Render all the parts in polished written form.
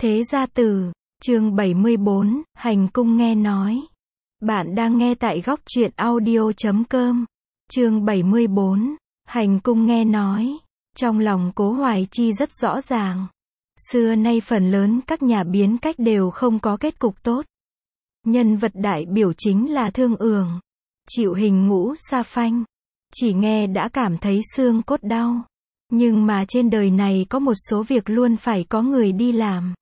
Thế gia tử, chương 74, hành cung nghe nói. Bạn đang nghe tại góc truyện audio.com. Chương 74, hành cung nghe nói. Trong lòng Cố Hoài Chi rất rõ ràng. Xưa nay phần lớn các nhà biến cách đều không có kết cục tốt. Nhân vật đại biểu chính là Thương Ưởng. Chịu hình ngũ sa phanh. Chỉ nghe đã cảm thấy xương cốt đau. Nhưng mà trên đời này có một số việc luôn phải có người đi làm.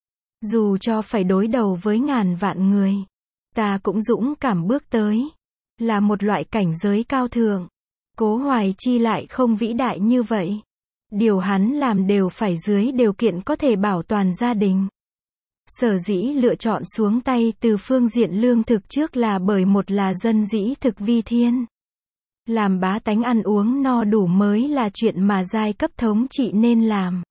Dù cho phải đối đầu với ngàn vạn người, ta cũng dũng cảm bước tới. Là một loại cảnh giới cao thượng. Cố Hoài Chi lại không vĩ đại như vậy. Điều hắn làm đều phải dưới điều kiện có thể bảo toàn gia đình. Sở dĩ lựa chọn xuống tay từ phương diện lương thực trước là bởi một là dân dĩ thực vi thiên. Làm bá tánh ăn uống no đủ mới là chuyện mà giai cấp thống trị nên làm.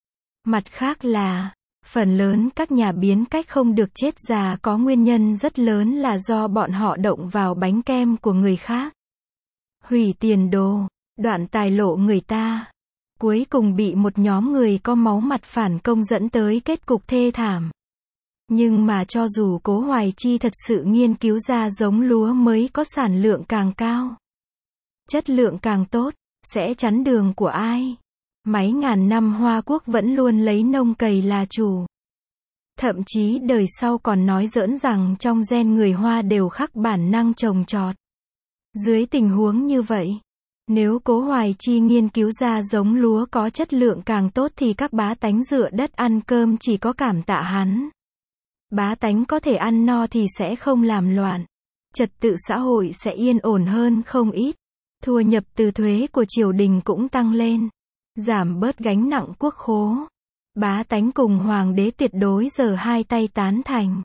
Mặt khác là, phần lớn các nhà biến cách không được chết già có nguyên nhân rất lớn là do bọn họ động vào bánh kem của người khác. Hủy tiền đồ, đoạn tài lộ người ta. Cuối cùng bị một nhóm người có máu mặt phản công dẫn tới kết cục thê thảm. Nhưng mà cho dù Cố Hoài Chi thật sự nghiên cứu ra giống lúa mới có sản lượng càng cao, chất lượng càng tốt, sẽ chắn đường của ai? Mấy ngàn năm Hoa Quốc vẫn luôn lấy nông cày là chủ. Thậm chí đời sau còn nói giỡn rằng trong gen người Hoa đều khắc bản năng trồng trọt. Dưới tình huống như vậy, nếu Cố Hoài Chi nghiên cứu ra giống lúa có chất lượng càng tốt thì các bá tánh dựa đất ăn cơm chỉ có cảm tạ hắn. Bá tánh có thể ăn no thì sẽ không làm loạn. Trật tự xã hội sẽ yên ổn hơn không ít. Thu nhập từ thuế của triều đình cũng tăng lên. Giảm bớt gánh nặng quốc khố. Bá tánh cùng hoàng đế tuyệt đối giở hai tay tán thành.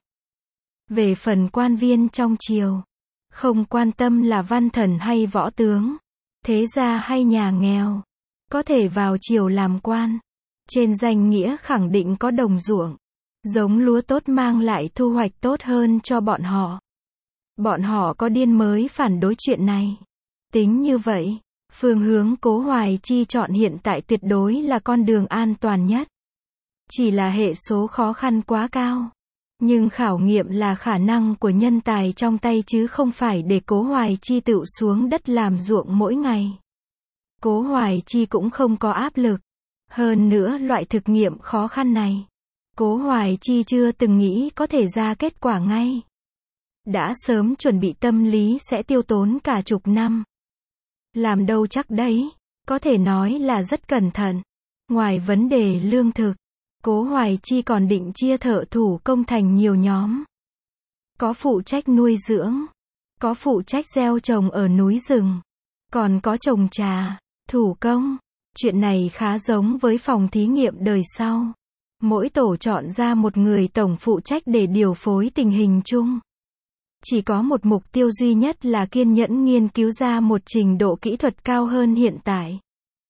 Về phần quan viên trong triều, không quan tâm là văn thần hay võ tướng, thế gia hay nhà nghèo, có thể vào triều làm quan. Trên danh nghĩa khẳng định có đồng ruộng, giống lúa tốt mang lại thu hoạch tốt hơn cho bọn họ. Bọn họ có điên mới phản đối chuyện này. Tính như vậy, phương hướng Cố Hoài Chi chọn hiện tại tuyệt đối là con đường an toàn nhất. Chỉ là hệ số khó khăn quá cao. Nhưng khảo nghiệm là khả năng của nhân tài trong tay chứ không phải để Cố Hoài Chi tự xuống đất làm ruộng mỗi ngày. Cố Hoài Chi cũng không có áp lực. Hơn nữa loại thực nghiệm khó khăn này, Cố Hoài Chi chưa từng nghĩ có thể ra kết quả ngay. Đã sớm chuẩn bị tâm lý sẽ tiêu tốn cả chục năm. Làm đâu chắc đấy, có thể nói là rất cẩn thận. Ngoài vấn đề lương thực, Cố Hoài Chi còn định chia thợ thủ công thành nhiều nhóm. Có phụ trách nuôi dưỡng, có phụ trách gieo trồng ở núi rừng, còn có trồng trà, thủ công. Chuyện này khá giống với phòng thí nghiệm đời sau. Mỗi tổ chọn ra một người tổng phụ trách để điều phối tình hình chung. Chỉ có một mục tiêu duy nhất là kiên nhẫn nghiên cứu ra một trình độ kỹ thuật cao hơn hiện tại.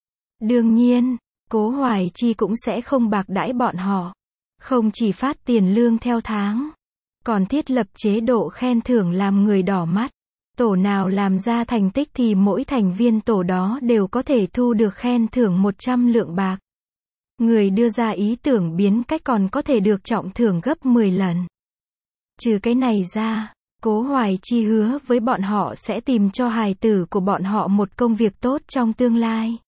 Đương nhiên, Cố Hoài Chi cũng sẽ không bạc đãi bọn họ. Không chỉ phát tiền lương theo tháng, còn thiết lập chế độ khen thưởng làm người đỏ mắt. Tổ nào làm ra thành tích thì mỗi thành viên tổ đó đều có thể thu được khen thưởng 100 lượng bạc. Người đưa ra ý tưởng biến cách còn có thể được trọng thưởng gấp 10 lần. Trừ cái này ra, Cố Hoài Chi hứa với bọn họ sẽ tìm cho hài tử của bọn họ một công việc tốt trong tương lai.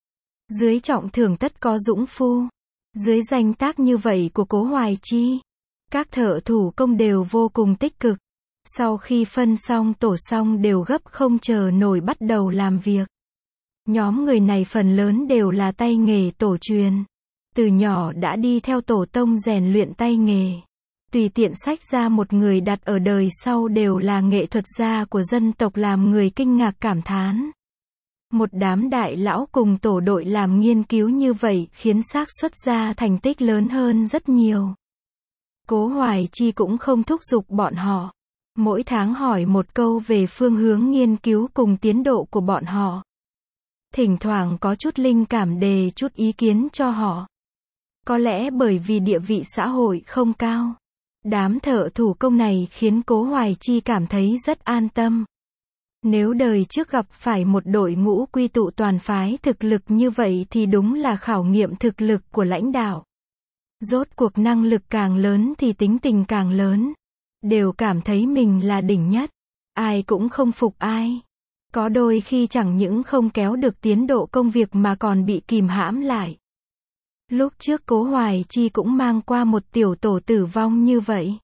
Dưới trọng thưởng tất có dũng phu. Dưới danh tác như vậy của Cố Hoài Chi, các thợ thủ công đều vô cùng tích cực. Sau khi phân xong tổ xong đều gấp không chờ nổi bắt đầu làm việc. Nhóm người này phần lớn đều là tay nghề tổ truyền. Từ nhỏ đã đi theo tổ tông rèn luyện tay nghề. Tùy tiện xách ra một người đặt ở đời sau đều là nghệ thuật gia của dân tộc làm người kinh ngạc cảm thán. Một đám đại lão cùng tổ đội làm nghiên cứu như vậy khiến xác suất ra thành tích lớn hơn rất nhiều. Cố Hoài Chi cũng không thúc giục bọn họ. Mỗi tháng hỏi một câu về phương hướng nghiên cứu cùng tiến độ của bọn họ. Thỉnh thoảng có chút linh cảm đề chút ý kiến cho họ. Có lẽ bởi vì địa vị xã hội không cao. Đám thợ thủ công này khiến Cố Hoài Chi cảm thấy rất an tâm. Nếu đời trước gặp phải một đội ngũ quy tụ toàn phái thực lực như vậy thì đúng là khảo nghiệm thực lực của lãnh đạo. Rốt cuộc năng lực càng lớn thì tính tình càng lớn. Đều cảm thấy mình là đỉnh nhất. Ai cũng không phục ai. Có đôi khi chẳng những không kéo được tiến độ công việc mà còn bị kìm hãm lại. Lúc trước Cố Hoài Chi cũng mang qua một tiểu tổ tử vong như vậy.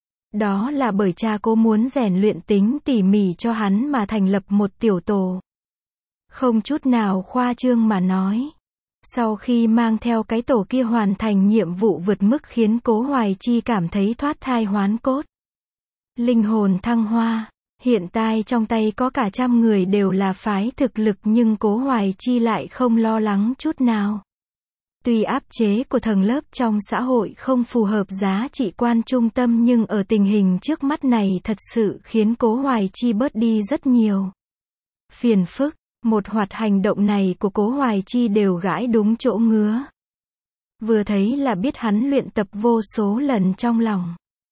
Đó là bởi cha Cố muốn rèn luyện tính tỉ mỉ cho hắn mà thành lập một tiểu tổ. Không chút nào khoa trương mà nói. Sau khi mang theo cái tổ kia hoàn thành nhiệm vụ vượt mức khiến Cố Hoài Chi cảm thấy thoát thai hoán cốt. Linh hồn thăng hoa. Hiện tại trong tay có cả 100 người đều là phái thực lực nhưng Cố Hoài Chi lại không lo lắng chút nào. Tuy áp chế của tầng lớp trong xã hội không phù hợp giá trị quan trung tâm nhưng ở tình hình trước mắt này thật sự khiến Cố Hoài Chi bớt đi rất nhiều phiền phức. Một loạt hành động này của Cố Hoài Chi đều gãi đúng chỗ ngứa. Vừa thấy là biết hắn luyện tập vô số lần trong lòng.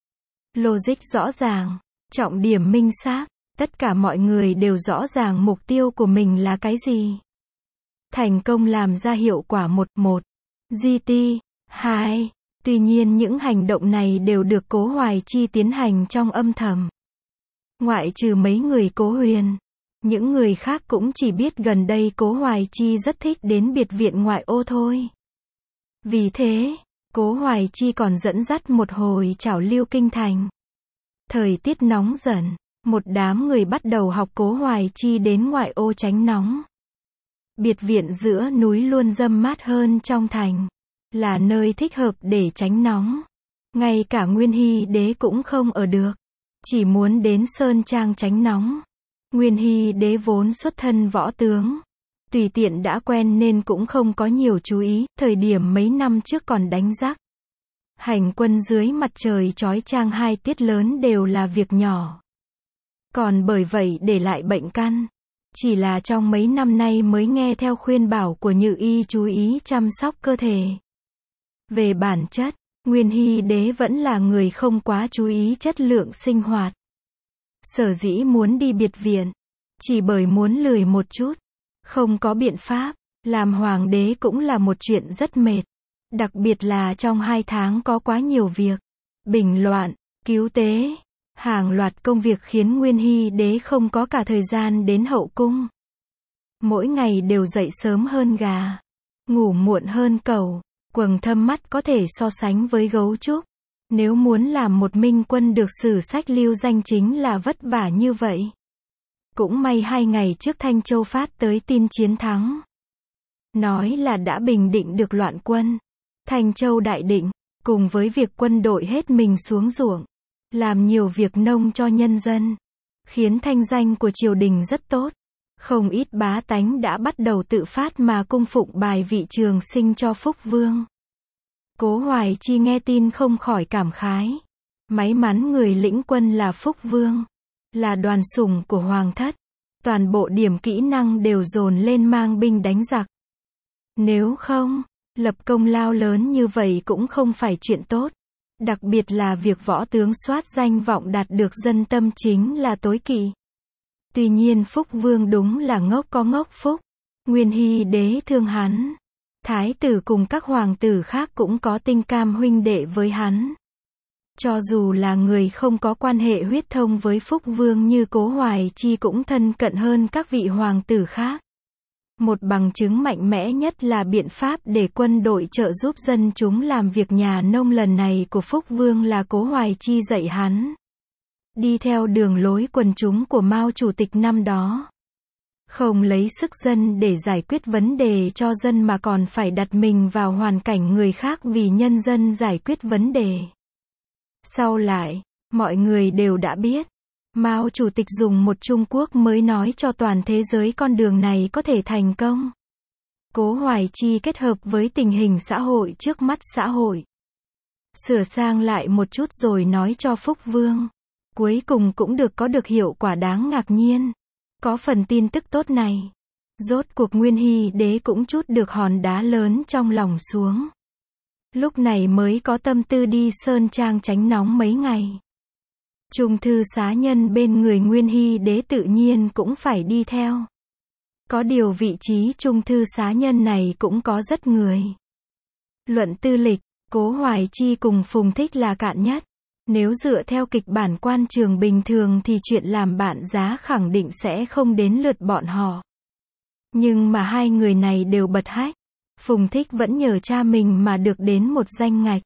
Logic rõ ràng, trọng điểm minh xác, tất cả mọi người đều rõ ràng mục tiêu của mình là cái gì. Thành công làm ra hiệu quả 1-1. GT 2. Tuy nhiên những hành động này đều được Cố Hoài Chi tiến hành trong âm thầm. Ngoại trừ mấy người Cố Huyền. Những người khác cũng chỉ biết gần đây Cố Hoài Chi rất thích đến biệt viện ngoại ô thôi. Vì thế, Cố Hoài Chi còn dẫn dắt một hồi trảo lưu kinh thành. Thời tiết nóng dần, một đám người bắt đầu học Cố Hoài Chi đến ngoại ô tránh nóng. Biệt viện giữa núi luôn râm mát hơn trong thành, là nơi thích hợp để tránh nóng. Ngay cả Nguyên Hy Đế cũng không ở được, chỉ muốn đến Sơn Trang tránh nóng. Nguyên Hy Đế vốn xuất thân võ tướng, tùy tiện đã quen nên cũng không có nhiều chú ý, thời điểm mấy năm trước còn đánh giặc. Hành quân dưới mặt trời chói chang 2 tiết lớn đều là việc nhỏ. Còn bởi vậy để lại bệnh căn. Chỉ là trong mấy năm nay mới nghe theo khuyên bảo của Nhự Y chú ý chăm sóc cơ thể. Về bản chất, Nguyên Hy Đế vẫn là người không quá chú ý chất lượng sinh hoạt. Sở dĩ muốn đi biệt viện, chỉ bởi muốn lười một chút. Không có biện pháp, làm hoàng đế cũng là một chuyện rất mệt. Đặc biệt là trong 2 tháng có quá nhiều việc. Bình loạn, cứu tế, hàng loạt công việc khiến Nguyên Hy Đế không có cả thời gian đến hậu cung. Mỗi ngày đều dậy sớm hơn gà, ngủ muộn hơn cẩu, quầng thâm mắt có thể so sánh với gấu trúc. Nếu muốn làm một minh quân được sử sách lưu danh chính là vất vả như vậy. Cũng may 2 ngày trước Thanh Châu phát tới tin chiến thắng. Nói là đã bình định được loạn quân. Thanh Châu đại định, cùng với việc quân đội hết mình xuống ruộng, làm nhiều việc nông cho nhân dân, khiến thanh danh của triều đình rất tốt. Không ít bá tánh đã bắt đầu tự phát mà cung phụng bài vị trường sinh cho Phúc Vương. Cố Hoài Chi nghe tin không khỏi cảm khái. May mắn người lĩnh quân là Phúc Vương, là đoàn sủng của Hoàng thất. Toàn bộ điểm kỹ năng đều dồn lên mang binh đánh giặc. Nếu không, lập công lao lớn như vậy cũng không phải chuyện tốt. Đặc biệt là việc võ tướng soát danh vọng đạt được dân tâm chính là tối kỵ. Tuy nhiên Phúc Vương đúng là ngốc có ngốc phúc. Nguyên Hy Đế thương hắn. Thái tử cùng các hoàng tử khác cũng có tình cảm huynh đệ với hắn. Cho dù là người không có quan hệ huyết thống với Phúc Vương như Cố Hoài Chi cũng thân cận hơn các vị hoàng tử khác. Một bằng chứng mạnh mẽ nhất là biện pháp để quân đội trợ giúp dân chúng làm việc nhà nông lần này của Phúc Vương là Cố Hoài Chi dạy hắn. Đi theo đường lối quần chúng của Mao Chủ tịch năm đó. Không lấy sức dân để giải quyết vấn đề cho dân mà còn phải đặt mình vào hoàn cảnh người khác vì nhân dân giải quyết vấn đề. Sau lại, mọi người đều đã biết, Mao Chủ tịch dùng một Trung Quốc mới nói cho toàn thế giới con đường này có thể thành công. Cố Hoài Chi kết hợp với tình hình xã hội trước mắt xã hội. Sửa sang lại một chút rồi nói cho Phúc Vương. Cuối cùng cũng có được hiệu quả đáng ngạc nhiên. Có phần tin tức tốt này. Rốt cuộc Nguyên Hy Đế cũng trút được hòn đá lớn trong lòng xuống. Lúc này mới có tâm tư đi Sơn Trang tránh nóng mấy ngày. Trung thư xá nhân bên người Nguyên Hy Đế tự nhiên cũng phải đi theo. Có điều vị trí trung thư xá nhân này cũng có rất người. Luận tư lịch, Cố Hoài Chi cùng Phùng Thích là cạn nhất. Nếu dựa theo kịch bản quan trường bình thường thì chuyện làm bạn giá khẳng định sẽ không đến lượt bọn họ. Nhưng mà hai người này đều bật hách. Phùng Thích vẫn nhờ cha mình mà được đến một danh ngạch.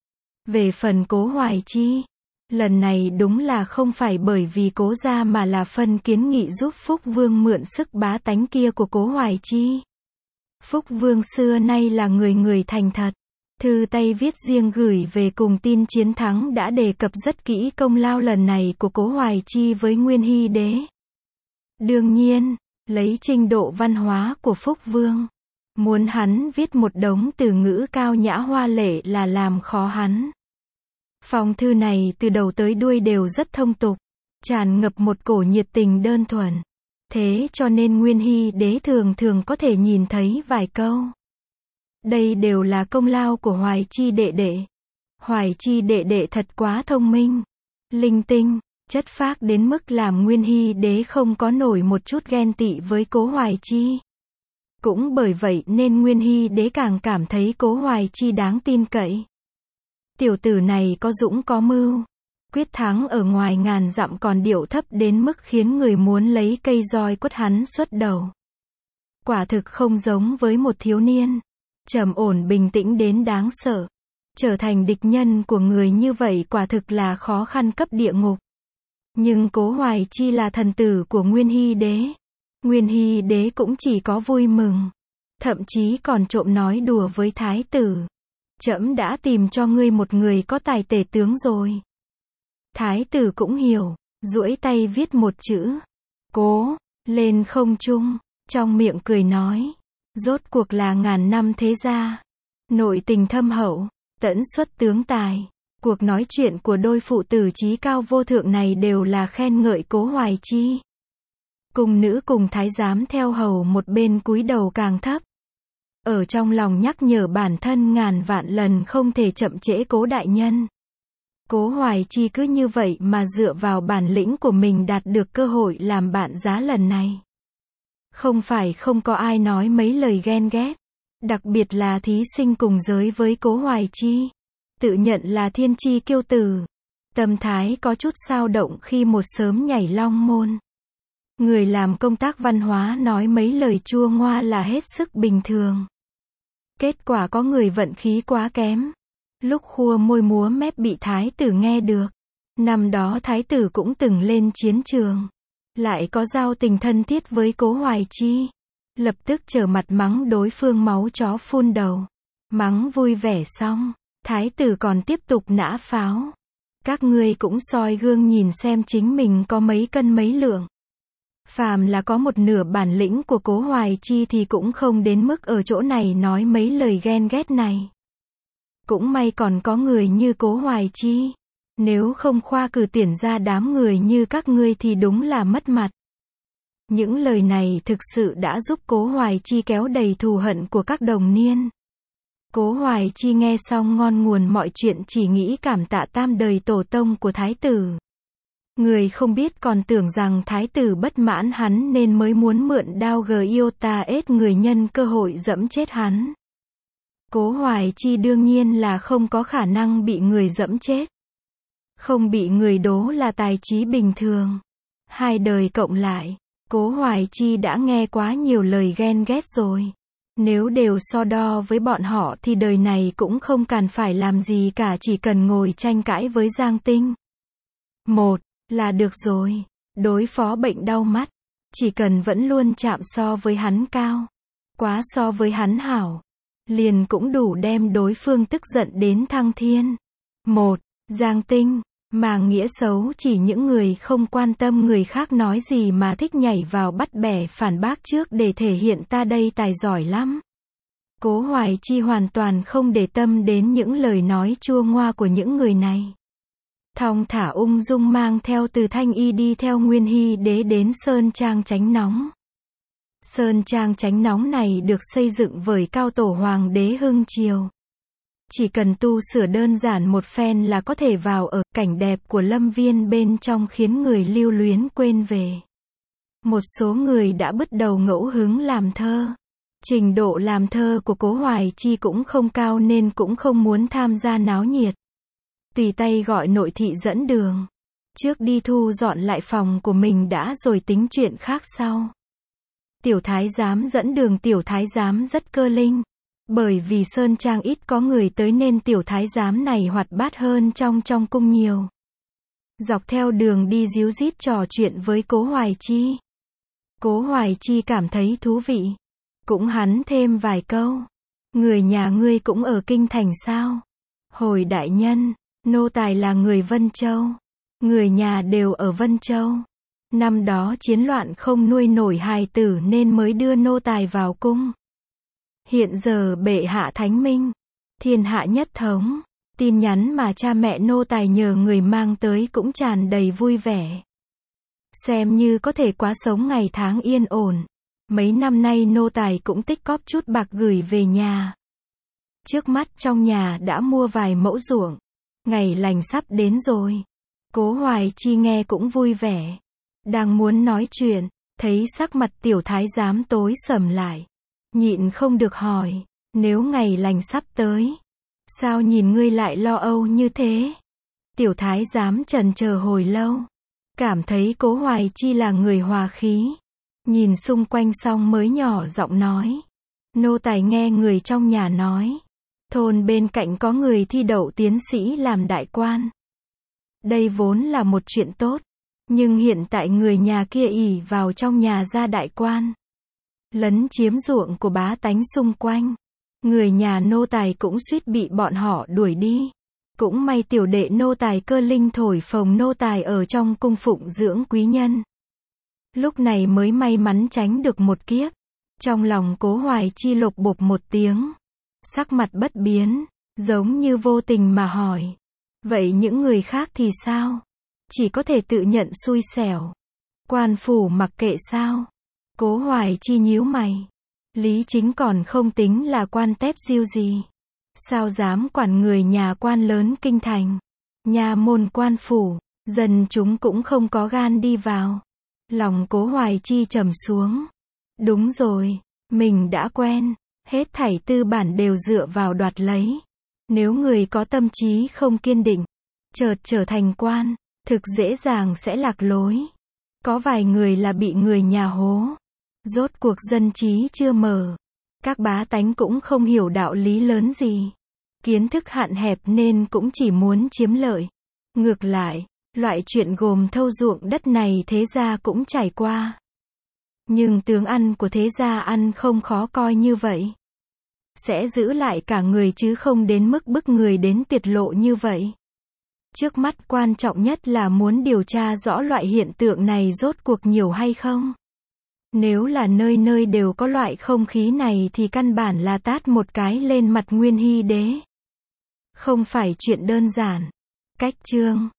Về phần Cố Hoài Chi, lần này đúng là không phải bởi vì Cố gia mà là phân kiến nghị giúp Phúc Vương mượn sức bá tánh kia của Cố Hoài Chi. Phúc Vương xưa nay là người thành thật. Thư tay viết riêng gửi về cùng tin chiến thắng đã đề cập rất kỹ công lao lần này của Cố Hoài Chi với Nguyên Hy Đế. Đương nhiên, lấy trình độ văn hóa của Phúc Vương, muốn hắn viết một đống từ ngữ cao nhã hoa lệ là làm khó hắn. Phong thư này từ đầu tới đuôi đều rất thông tục, tràn ngập một cổ nhiệt tình đơn thuần. Thế cho nên Nguyên Hy Đế thường thường có thể nhìn thấy vài câu. Đây đều là công lao của Hoài Chi đệ đệ. Hoài Chi đệ đệ thật quá thông minh, linh tinh, chất phác đến mức làm Nguyên Hy Đế không có nổi một chút ghen tị với Cố Hoài Chi. Cũng bởi vậy nên Nguyên Hy Đế càng cảm thấy Cố Hoài Chi đáng tin cậy. Tiểu tử này có dũng có mưu, quyết thắng ở ngoài ngàn dặm còn điệu thấp đến mức khiến người muốn lấy cây roi quất hắn xuất đầu. Quả thực không giống với một thiếu niên, trầm ổn bình tĩnh đến đáng sợ. Trở thành địch nhân của người như vậy quả thực là khó khăn cấp địa ngục. Nhưng Cố Hoài Chi là thần tử của Nguyên Hy Đế. Nguyên Hy Đế cũng chỉ có vui mừng. Thậm chí còn trộm nói đùa với thái tử. Trẫm đã tìm cho ngươi một người có tài tể tướng rồi. Thái tử cũng hiểu, duỗi tay viết một chữ Cố lên không trung, trong miệng cười nói, rốt cuộc là ngàn năm thế gia, nội tình thâm hậu, tẫn xuất tướng tài. Cuộc nói chuyện của đôi phụ tử chí cao vô thượng này đều là khen ngợi Cố Hoài Chi. Cung nữ cùng thái giám theo hầu một bên cúi đầu càng thấp. Ở trong lòng nhắc nhở bản thân ngàn vạn lần không thể chậm trễ Cố đại nhân. Cố Hoài Chi cứ như vậy mà dựa vào bản lĩnh của mình đạt được cơ hội làm bạn giá lần này. Không phải không có ai nói mấy lời ghen ghét. Đặc biệt là thí sinh cùng giới với Cố Hoài Chi. Tự nhận là thiên chi kiêu tử. Tâm thái có chút xao động khi một sớm nhảy long môn. Người làm công tác văn hóa nói mấy lời chua ngoa là hết sức bình thường. Kết quả có người vận khí quá kém. Lúc khua môi múa mép bị thái tử nghe được. Năm đó thái tử cũng từng lên chiến trường. Lại có giao tình thân thiết với Cố Hoài Chi. Lập tức trở mặt mắng đối phương máu chó phun đầu. Mắng vui vẻ xong, thái tử còn tiếp tục nã pháo. Các ngươi cũng soi gương nhìn xem chính mình có mấy cân mấy lượng. Phàm là có một nửa bản lĩnh của Cố Hoài Chi thì cũng không đến mức ở chỗ này nói mấy lời ghen ghét này. Cũng may còn có người như Cố Hoài Chi. Nếu không khoa cử tuyển ra đám người như các ngươi thì đúng là mất mặt. Những lời này thực sự đã giúp Cố Hoài Chi kéo đầy thù hận của các đồng niên. Cố Hoài Chi nghe xong ngon nguồn mọi chuyện chỉ nghĩ cảm tạ tam đời tổ tông của thái tử. Người không biết còn tưởng rằng thái tử bất mãn hắn nên mới muốn mượn đao Giota ết người nhân cơ hội giẫm chết hắn. Cố Hoài Chi đương nhiên là không có khả năng bị người giẫm chết. Không bị người đố là tài trí bình thường. Hai đời cộng lại, Cố Hoài Chi đã nghe quá nhiều lời ghen ghét rồi. Nếu đều so đo với bọn họ thì đời này cũng không cần phải làm gì cả, chỉ cần ngồi tranh cãi với Giang Tinh. Một là được rồi. Đối phó bệnh đau mắt, chỉ cần vẫn luôn chạm so với hắn cao, quá so với hắn hảo, liền cũng đủ đem đối phương tức giận đến thăng thiên. Một, Giang Tinh, màng nghĩa xấu chỉ những người không quan tâm người khác nói gì mà thích nhảy vào bắt bẻ phản bác trước để thể hiện ta đây tài giỏi lắm. Cố Hoài Chi hoàn toàn không để tâm đến những lời nói chua ngoa của những người này. Thong thả ung dung mang theo Từ Thanh Y đi theo Nguyên Hy Đế đến Sơn Trang Chánh Nóng. Sơn Trang Chánh Nóng này được xây dựng bởi cao tổ Hoàng đế Hưng Triều. Chỉ cần tu sửa đơn giản một phen là có thể vào ở, cảnh đẹp của lâm viên bên trong khiến người lưu luyến quên về. Một số người đã bắt đầu ngẫu hứng làm thơ. Trình độ làm thơ của Cố Hoài Chi cũng không cao nên cũng không muốn tham gia náo nhiệt. Tùy tay gọi nội thị dẫn đường. Trước đi thu dọn lại phòng của mình đã rồi tính chuyện khác sau. Tiểu thái giám dẫn đường. Tiểu thái giám rất cơ linh. Bởi vì Sơn Trang ít có người tới nên tiểu thái giám này hoạt bát hơn trong cung nhiều. Dọc theo đường đi díu dít trò chuyện với Cố Hoài Chi. Cố Hoài Chi cảm thấy thú vị. Cũng hắn thêm vài câu. Người nhà ngươi cũng ở kinh thành sao? Hồi đại nhân, nô tài là người Vân Châu. Người nhà đều ở Vân Châu. Năm đó chiến loạn không nuôi nổi hài tử nên mới đưa nô tài vào cung. Hiện giờ bệ hạ thánh minh, thiên hạ nhất thống, tin nhắn mà cha mẹ nô tài nhờ người mang tới cũng tràn đầy vui vẻ. Xem như có thể quá sống ngày tháng yên ổn. Mấy năm nay nô tài cũng tích cóp chút bạc gửi về nhà. Trước mắt trong nhà đã mua vài mẫu ruộng. Ngày lành sắp đến rồi. Cố Hoài Chi nghe cũng vui vẻ. Đang muốn nói chuyện, thấy sắc mặt tiểu thái giám tối sầm lại. Nhịn không được hỏi, nếu ngày lành sắp tới, sao nhìn ngươi lại lo âu như thế? Tiểu thái giám chần chờ hồi lâu, cảm thấy Cố Hoài Chi là người hòa khí. Nhìn xung quanh xong mới nhỏ giọng nói. Nô tài nghe người trong nhà nói, thôn bên cạnh có người thi đậu tiến sĩ làm đại quan. Đây vốn là một chuyện tốt, nhưng hiện tại người nhà kia ỷ vào trong nhà ra đại quan, lấn chiếm ruộng của bá tánh xung quanh. Người nhà nô tài cũng suýt bị bọn họ đuổi đi. Cũng may tiểu đệ nô tài cơ linh thổi phồng nô tài ở trong cung phụng dưỡng quý nhân. Lúc này mới may mắn tránh được một kiếp. Trong lòng Cố Hoài Chi lục bục một tiếng. Sắc mặt bất biến, giống như vô tình mà hỏi. Vậy những người khác thì sao? Chỉ có thể tự nhận xui xẻo. Quan phủ mặc kệ sao? Cố Hoài Chi nhíu mày. Lý Chính còn không tính là quan tép diêu gì. Sao dám quản người nhà quan lớn kinh thành? Nhà môn quan phủ, dân chúng cũng không có gan đi vào. Lòng Cố Hoài Chi trầm xuống. Đúng rồi, mình đã quen. Hết thảy tư bản đều dựa vào đoạt lấy. Nếu người có tâm trí không kiên định, chợt trở thành quan, thực dễ dàng sẽ lạc lối. Có vài người là bị người nhà hố. Rốt cuộc dân trí chưa mở. Các bá tánh cũng không hiểu đạo lý lớn gì. Kiến thức hạn hẹp nên cũng chỉ muốn chiếm lợi. Ngược lại, loại chuyện gồm thâu ruộng đất này thế gia cũng trải qua. Nhưng tướng ăn của thế gia ăn không khó coi như vậy. Sẽ giữ lại cả người chứ không đến mức bức người đến tiệt lộ như vậy. Trước mắt quan trọng nhất là muốn điều tra rõ loại hiện tượng này rốt cuộc nhiều hay không. Nếu là nơi nơi đều có loại không khí này thì căn bản là tát một cái lên mặt Nguyên Hy đế. Không phải chuyện đơn giản. Cách chương